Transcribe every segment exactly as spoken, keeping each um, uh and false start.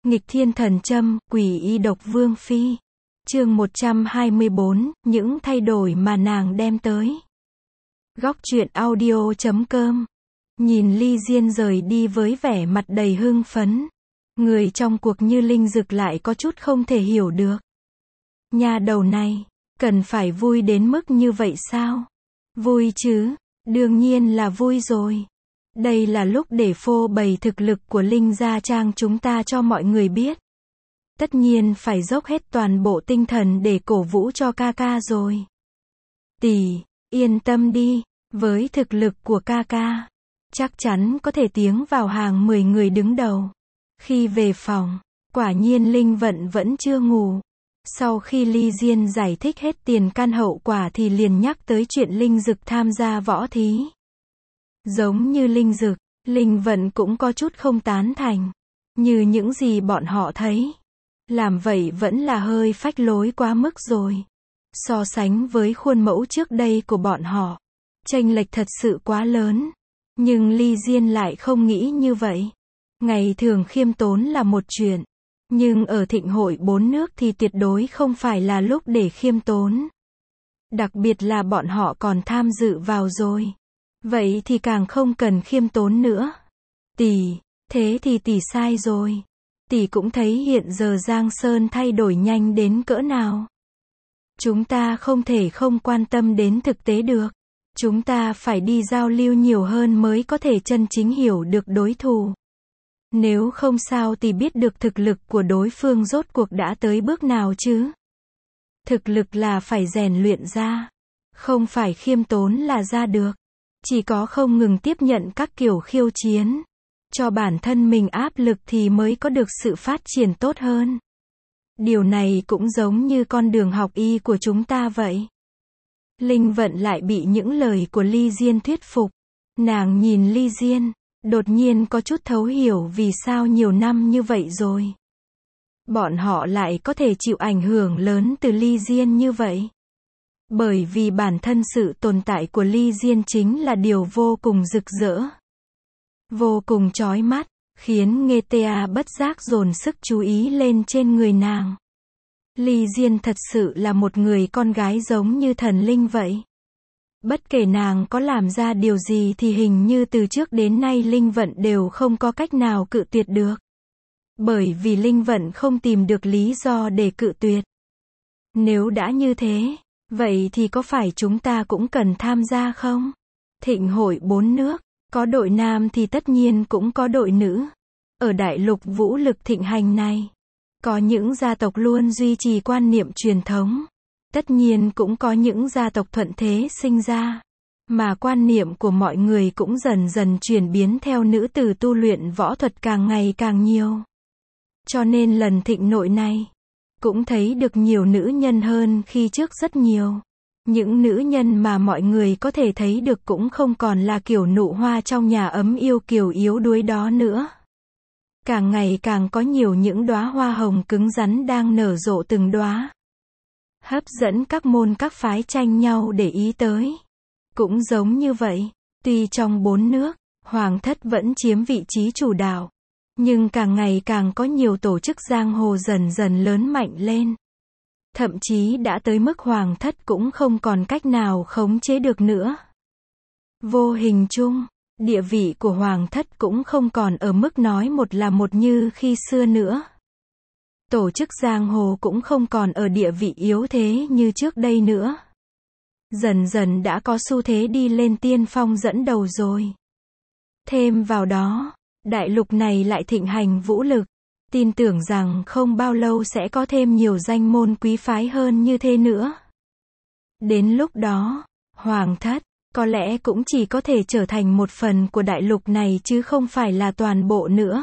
Nghịch thiên thần châm, quỷ y độc vương phi. Chương một trăm hai mươi bốn, những thay đổi mà nàng đem tới. Góc truyện audio chấm com. Nhìn Ly Diên rời đi với vẻ mặt đầy hưng phấn. Người trong cuộc như Linh Dực lại có chút không thể hiểu được. Nha đầu này, cần phải vui đến mức như vậy sao? Vui chứ, đương nhiên là vui rồi. Đây là lúc để phô bày thực lực của Linh Gia Trang chúng ta cho mọi người biết. Tất nhiên phải dốc hết toàn bộ tinh thần để cổ vũ cho ca ca rồi. Tỷ, yên tâm đi, với thực lực của ca ca, chắc chắn có thể tiến vào hàng mười người đứng đầu. Khi về phòng, quả nhiên Linh Vận vẫn chưa ngủ. Sau khi Ly Diên giải thích hết tiền căn hậu quả thì liền nhắc tới chuyện Linh Dực tham gia võ thí. Giống như Linh Dực, Linh Vận cũng có chút không tán thành. Như những gì bọn họ thấy, làm vậy vẫn là hơi phách lối quá mức rồi. So sánh với khuôn mẫu trước đây của bọn họ, chênh lệch thật sự quá lớn. Nhưng Ly Diên lại không nghĩ như vậy. Ngày thường khiêm tốn là một chuyện, nhưng ở thịnh hội bốn nước thì tuyệt đối không phải là lúc để khiêm tốn. Đặc biệt là bọn họ còn tham dự vào rồi. Vậy thì càng không cần khiêm tốn nữa. Tỷ, thế thì tỷ sai rồi. Tỷ cũng thấy hiện giờ Giang Sơn thay đổi nhanh đến cỡ nào. Chúng ta không thể không quan tâm đến thực tế được. Chúng ta phải đi giao lưu nhiều hơn mới có thể chân chính hiểu được đối thủ. Nếu không sao thì biết được thực lực của đối phương rốt cuộc đã tới bước nào chứ. Thực lực là phải rèn luyện ra, không phải khiêm tốn là ra được. Chỉ có không ngừng tiếp nhận các kiểu khiêu chiến, cho bản thân mình áp lực thì mới có được sự phát triển tốt hơn. Điều này cũng giống như con đường học y của chúng ta vậy. Linh Vận lại bị những lời của Ly Diên thuyết phục. Nàng nhìn Ly Diên, đột nhiên có chút thấu hiểu vì sao nhiều năm như vậy rồi. Bọn họ lại có thể chịu ảnh hưởng lớn từ Ly Diên như vậy. Bởi vì bản thân sự tồn tại của Ly Diên chính là điều vô cùng rực rỡ, vô cùng chói mắt, khiến Nghê Tê A bất giác dồn sức chú ý lên trên người nàng. Ly Diên thật sự là một người con gái giống như thần linh vậy. Bất kể nàng có làm ra điều gì thì hình như từ trước đến nay Linh Vận đều không có cách nào cự tuyệt được. Bởi vì Linh Vận không tìm được lý do để cự tuyệt. Nếu đã như thế, vậy thì có phải chúng ta cũng cần tham gia không? Thịnh hội bốn nước, có đội nam thì tất nhiên cũng có đội nữ. Ở đại lục vũ lực thịnh hành này, có những gia tộc luôn duy trì quan niệm truyền thống. Tất nhiên cũng có những gia tộc thuận thế sinh ra. Mà quan niệm của mọi người cũng dần dần chuyển biến theo nữ tử tu luyện võ thuật càng ngày càng nhiều. Cho nên lần thịnh nội này, cũng thấy được nhiều nữ nhân hơn khi trước rất nhiều. Những nữ nhân mà mọi người có thể thấy được cũng không còn là kiểu nụ hoa trong nhà ấm yêu kiều yếu đuối đó nữa. Càng ngày càng có nhiều những đóa hoa hồng cứng rắn đang nở rộ từng đóa, hấp dẫn các môn các phái tranh nhau để ý tới. Cũng giống như vậy, tuy trong bốn nước, Hoàng thất vẫn chiếm vị trí chủ đạo, nhưng càng ngày càng có nhiều tổ chức giang hồ dần dần lớn mạnh lên. Thậm chí đã tới mức Hoàng thất cũng không còn cách nào khống chế được nữa. Vô hình chung, địa vị của Hoàng thất cũng không còn ở mức nói một là một như khi xưa nữa. Tổ chức giang hồ cũng không còn ở địa vị yếu thế như trước đây nữa. Dần dần đã có xu thế đi lên tiên phong dẫn đầu rồi. Thêm vào đó, đại lục này lại thịnh hành vũ lực. Tin tưởng rằng không bao lâu sẽ có thêm nhiều danh môn quý phái hơn như thế nữa. Đến lúc đó, Hoàng thất, có lẽ cũng chỉ có thể trở thành một phần của đại lục này chứ không phải là toàn bộ nữa.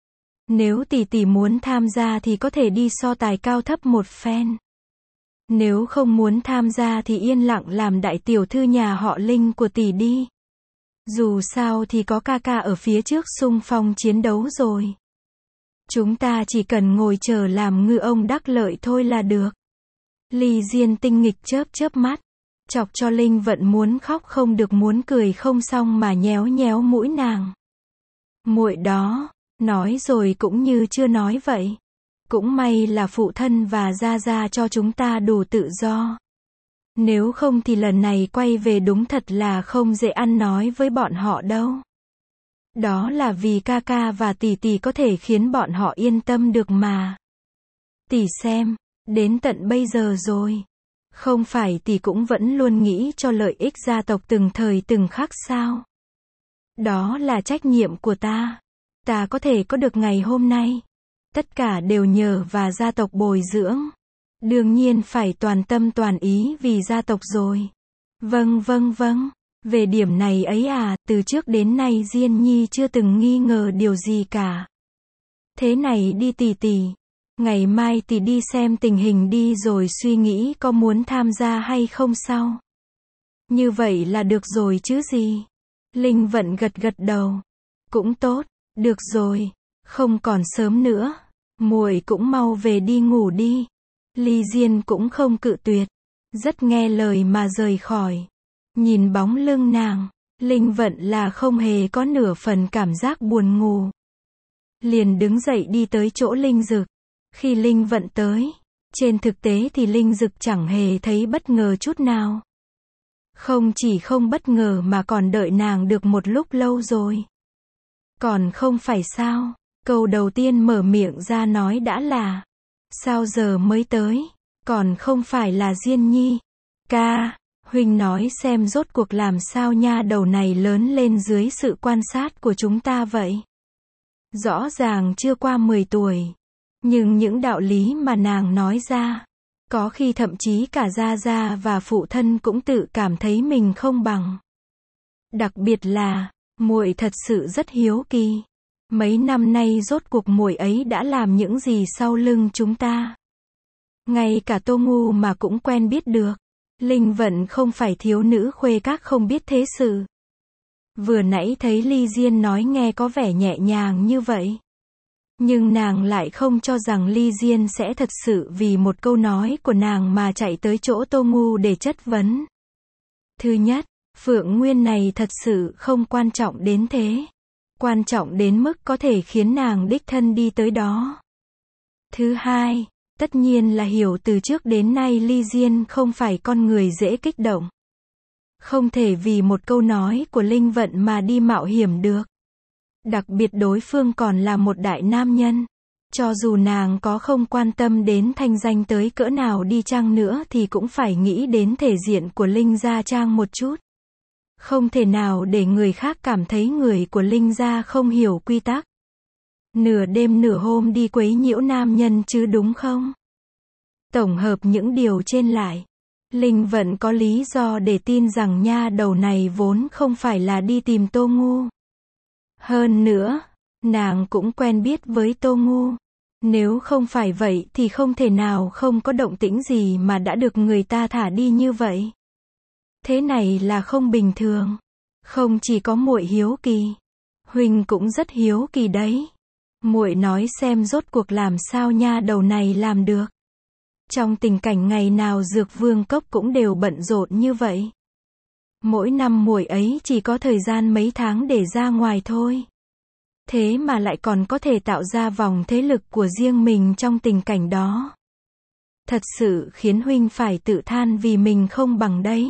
Nếu tỷ tỷ muốn tham gia thì có thể đi so tài cao thấp một phen. Nếu không muốn tham gia thì yên lặng làm đại tiểu thư nhà họ Linh của tỷ đi. Dù sao thì có ca ca ở phía trước xung phong chiến đấu rồi. Chúng ta chỉ cần ngồi chờ làm ngư ông đắc lợi thôi là được. Ly Diên tinh nghịch chớp chớp mắt, chọc cho Linh Vận muốn khóc không được muốn cười không xong mà nhéo nhéo mũi nàng. Muội đó, Nói rồi cũng như chưa nói vậy. Cũng may là phụ thân và gia gia cho chúng ta đủ tự do. Nếu không thì lần này quay về đúng thật là không dễ ăn nói với bọn họ đâu. Đó là vì ca ca và tỷ tỷ có thể khiến bọn họ yên tâm được mà. Tỷ xem, đến tận bây giờ rồi. Không phải tỷ cũng vẫn luôn nghĩ cho lợi ích gia tộc từng thời từng khắc sao? Đó là trách nhiệm của ta. Ta có thể có được ngày hôm nay. Tất cả đều nhờ và gia tộc bồi dưỡng. Đương nhiên phải toàn tâm toàn ý vì gia tộc rồi. Vâng vâng vâng. Về điểm này ấy à, từ trước đến nay Diên Nhi chưa từng nghi ngờ điều gì cả. Thế này đi tỷ tỷ. Ngày mai tỷ đi xem tình hình đi rồi suy nghĩ có muốn tham gia hay không sau. Như vậy là được rồi chứ gì. Linh Vận gật gật đầu. Cũng tốt, được rồi, không còn sớm nữa. Muội cũng mau về đi ngủ đi. Ly Diên cũng không cự tuyệt. Rất nghe lời mà rời khỏi. Nhìn bóng lưng nàng, Linh Vận là không hề có nửa phần cảm giác buồn ngủ. Liền đứng dậy đi tới chỗ Linh Dực. Khi Linh Vận tới, trên thực tế thì Linh Dực chẳng hề thấy bất ngờ chút nào. Không chỉ không bất ngờ mà còn đợi nàng được một lúc lâu rồi. Còn không phải sao, câu đầu tiên mở miệng ra nói đã là, sao giờ mới tới, còn không phải là Diên Nhi. Ca, huynh nói xem rốt cuộc làm sao nha đầu này lớn lên dưới sự quan sát của chúng ta vậy. Rõ ràng chưa qua mười tuổi. Nhưng những đạo lý mà nàng nói ra, có khi thậm chí cả gia gia và phụ thân cũng tự cảm thấy mình không bằng. Đặc biệt là, muội thật sự rất hiếu kỳ. Mấy năm nay rốt cuộc muội ấy đã làm những gì sau lưng chúng ta. Ngay cả Tô Ngu mà cũng quen biết được. Linh Vận không phải thiếu nữ khuê các không biết thế sự. Vừa nãy thấy Ly Diên nói nghe có vẻ nhẹ nhàng như vậy. Nhưng nàng lại không cho rằng Ly Diên sẽ thật sự vì một câu nói của nàng mà chạy tới chỗ Tô Ngu để chất vấn. Thứ nhất, Phượng Nguyên này thật sự không quan trọng đến thế. Quan trọng đến mức có thể khiến nàng đích thân đi tới đó. Thứ hai, tất nhiên là hiểu từ trước đến nay Ly Diên không phải con người dễ kích động. Không thể vì một câu nói của Linh Vận mà đi mạo hiểm được. Đặc biệt đối phương còn là một đại nam nhân. Cho dù nàng có không quan tâm đến thanh danh tới cỡ nào đi chăng nữa thì cũng phải nghĩ đến thể diện của Linh gia trang một chút. Không thể nào để người khác cảm thấy người của Linh gia không hiểu quy tắc. Nửa đêm nửa hôm đi quấy nhiễu nam nhân chứ đúng không? Tổng hợp những điều trên lại, Linh Vận có lý do để tin rằng nha đầu này vốn không phải là đi tìm Tô Ngu. Hơn nữa, nàng cũng quen biết với Tô Ngu. Nếu không phải vậy thì không thể nào không có động tĩnh gì mà đã được người ta thả đi như vậy. Thế này là không bình thường. Không chỉ có muội hiếu kỳ, huynh cũng rất hiếu kỳ đấy. Muội nói xem rốt cuộc làm sao nha đầu này làm được. Trong tình cảnh ngày nào Dược Vương Cốc cũng đều bận rộn như vậy. Mỗi năm muội ấy chỉ có thời gian mấy tháng để ra ngoài thôi. Thế mà lại còn có thể tạo ra vòng thế lực của riêng mình trong tình cảnh đó. Thật sự khiến huynh phải tự than vì mình không bằng đấy.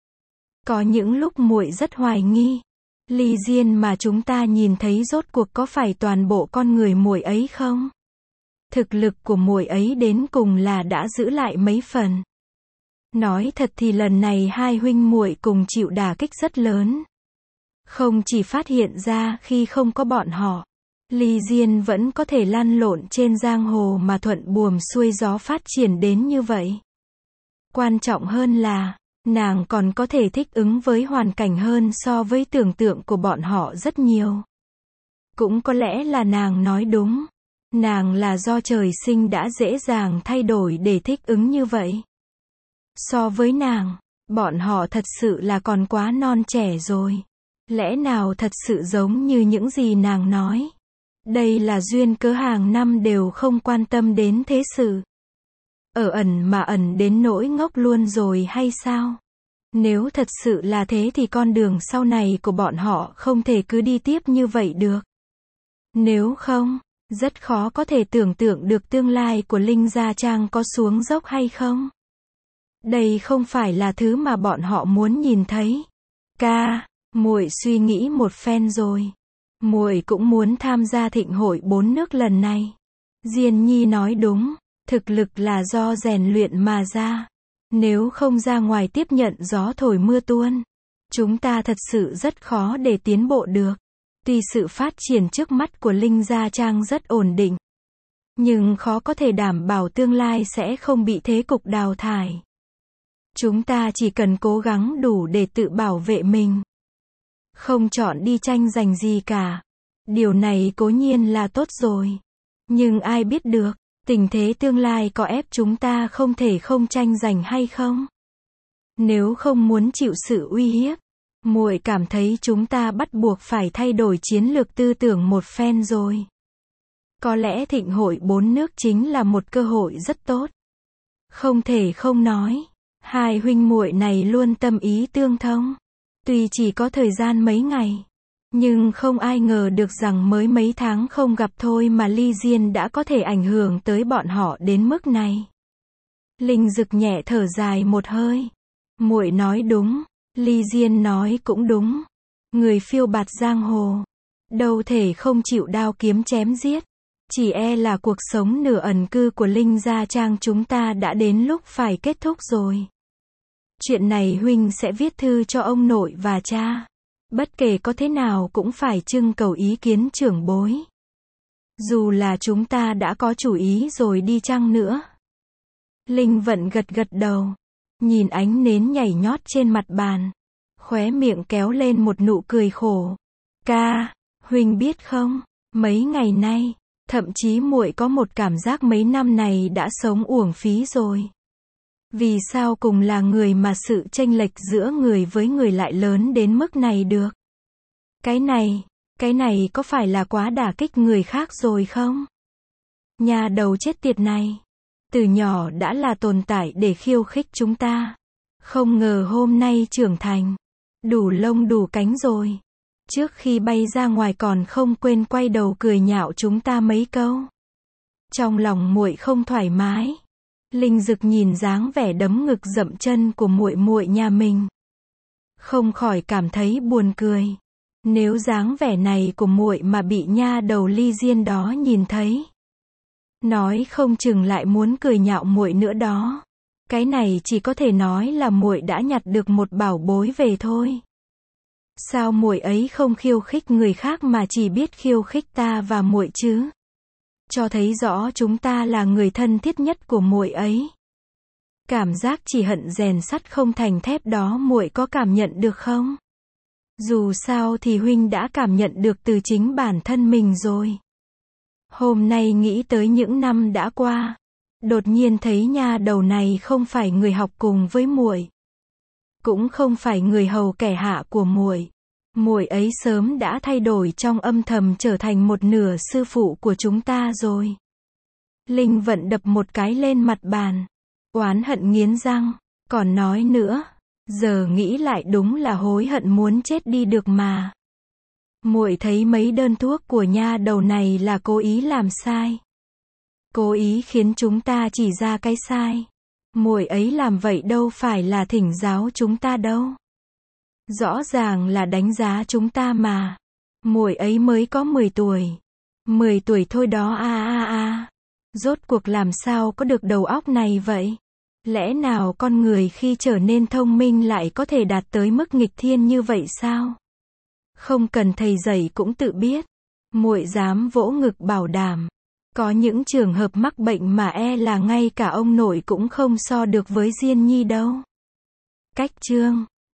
Có những lúc muội rất hoài nghi, Ly Diên mà chúng ta nhìn thấy rốt cuộc có phải toàn bộ con người muội ấy không? Thực lực của muội ấy đến cùng là đã giữ lại mấy phần. Nói thật thì lần này hai huynh muội cùng chịu đả kích rất lớn. Không chỉ phát hiện ra khi không có bọn họ, Ly Diên vẫn có thể lăn lộn trên giang hồ mà thuận buồm xuôi gió phát triển đến như vậy. Quan trọng hơn là, nàng còn có thể thích ứng với hoàn cảnh hơn so với tưởng tượng của bọn họ rất nhiều. Cũng có lẽ là nàng nói đúng. Nàng là do trời sinh đã dễ dàng thay đổi để thích ứng như vậy. So với nàng, bọn họ thật sự là còn quá non trẻ rồi. Lẽ nào thật sự giống như những gì nàng nói? Đây là duyên cớ hàng năm đều không quan tâm đến thế sự. Ở ẩn mà ẩn đến nỗi ngốc luôn rồi hay sao? Nếu thật sự là thế thì con đường sau này của bọn họ không thể cứ đi tiếp như vậy được. Nếu không, rất khó có thể tưởng tượng được tương lai của Linh Gia Trang có xuống dốc hay không. Đây không phải là thứ mà bọn họ muốn nhìn thấy. Ca, muội suy nghĩ một phen rồi. Muội cũng muốn tham gia thịnh hội bốn nước lần này. Diên Nhi nói đúng, thực lực là do rèn luyện mà ra. Nếu không ra ngoài tiếp nhận gió thổi mưa tuôn, chúng ta thật sự rất khó để tiến bộ được. Tuy sự phát triển trước mắt của Linh Gia Trang rất ổn định, nhưng khó có thể đảm bảo tương lai sẽ không bị thế cục đào thải. Chúng ta chỉ cần cố gắng đủ để tự bảo vệ mình. Không chọn đi tranh giành gì cả. Điều này cố nhiên là tốt rồi. Nhưng ai biết được, tình thế tương lai có ép chúng ta không thể không tranh giành hay không? Nếu không muốn chịu sự uy hiếp, muội cảm thấy chúng ta bắt buộc phải thay đổi chiến lược tư tưởng một phen rồi. Có lẽ thịnh hội bốn nước chính là một cơ hội rất tốt. Không thể không nói, hai huynh muội này luôn tâm ý tương thông. Tuy chỉ có thời gian mấy ngày, nhưng không ai ngờ được rằng mới mấy tháng không gặp thôi mà ly diên đã có thể ảnh hưởng tới bọn họ đến mức này. Linh Dực nhẹ thở dài một hơi. Muội nói đúng, ly diên nói cũng đúng. Người phiêu bạt giang hồ, đâu thể không chịu đao kiếm chém giết. Chỉ e là cuộc sống nửa ẩn cư của Linh Gia Trang chúng ta đã đến lúc phải kết thúc rồi. Chuyện này huynh sẽ viết thư cho ông nội và cha. Bất kể có thế nào cũng phải trưng cầu ý kiến trưởng bối. Dù là chúng ta đã có chủ ý rồi đi chăng nữa. Linh Vận gật gật đầu. Nhìn ánh nến nhảy nhót trên mặt bàn. Khóe miệng kéo lên một nụ cười khổ. Ca, huynh biết không, mấy ngày nay, thậm chí muội có một cảm giác mấy năm này đã sống uổng phí rồi. Vì sao cùng là người mà sự chênh lệch giữa người với người lại lớn đến mức này được? Cái này, cái này có phải là quá đả kích người khác rồi không? Nhà đầu chết tiệt này, từ nhỏ đã là tồn tại để khiêu khích chúng ta. Không ngờ hôm nay trưởng thành, đủ lông đủ cánh rồi. Trước khi bay ra ngoài còn không quên quay đầu cười nhạo chúng ta mấy câu. Trong lòng muội không thoải mái. Linh Dực nhìn dáng vẻ đấm ngực dậm chân của muội muội nhà mình, không khỏi cảm thấy buồn cười. Nếu dáng vẻ này của muội mà bị nha đầu ly diên đó nhìn thấy, nói không chừng lại muốn cười nhạo muội nữa đó. Cái này chỉ có thể nói là muội đã nhặt được một bảo bối về thôi. Sao muội ấy không khiêu khích người khác mà chỉ biết khiêu khích ta và muội chứ? Cho thấy rõ chúng ta là người thân thiết nhất của muội ấy. Cảm giác chỉ hận rèn sắt không thành thép đó muội có cảm nhận được không? Dù sao thì huynh đã cảm nhận được từ chính bản thân mình rồi. Hôm nay nghĩ tới những năm đã qua, đột nhiên thấy nha đầu này không phải người học cùng với muội, cũng không phải người hầu kẻ hạ của muội. Muội ấy sớm đã thay đổi trong âm thầm trở thành một nửa sư phụ của chúng ta rồi. Linh Vận đập một cái lên mặt bàn, oán hận nghiến răng, còn nói nữa, giờ nghĩ lại đúng là hối hận muốn chết đi được mà. Muội thấy mấy đơn thuốc của nha đầu này là cố ý làm sai, cố ý khiến chúng ta chỉ ra cái sai. Muội ấy làm vậy đâu phải là thỉnh giáo chúng ta đâu. Rõ ràng là đánh giá chúng ta mà. Muội ấy mới có mười tuổi. mười tuổi thôi đó a a a. Rốt cuộc làm sao có được đầu óc này vậy? Lẽ nào con người khi trở nên thông minh lại có thể đạt tới mức nghịch thiên như vậy sao? Không cần thầy dạy cũng tự biết. Muội dám vỗ ngực bảo đảm. Có những trường hợp mắc bệnh mà e là ngay cả ông nội cũng không so được với Diên Nhi đâu. Cách chương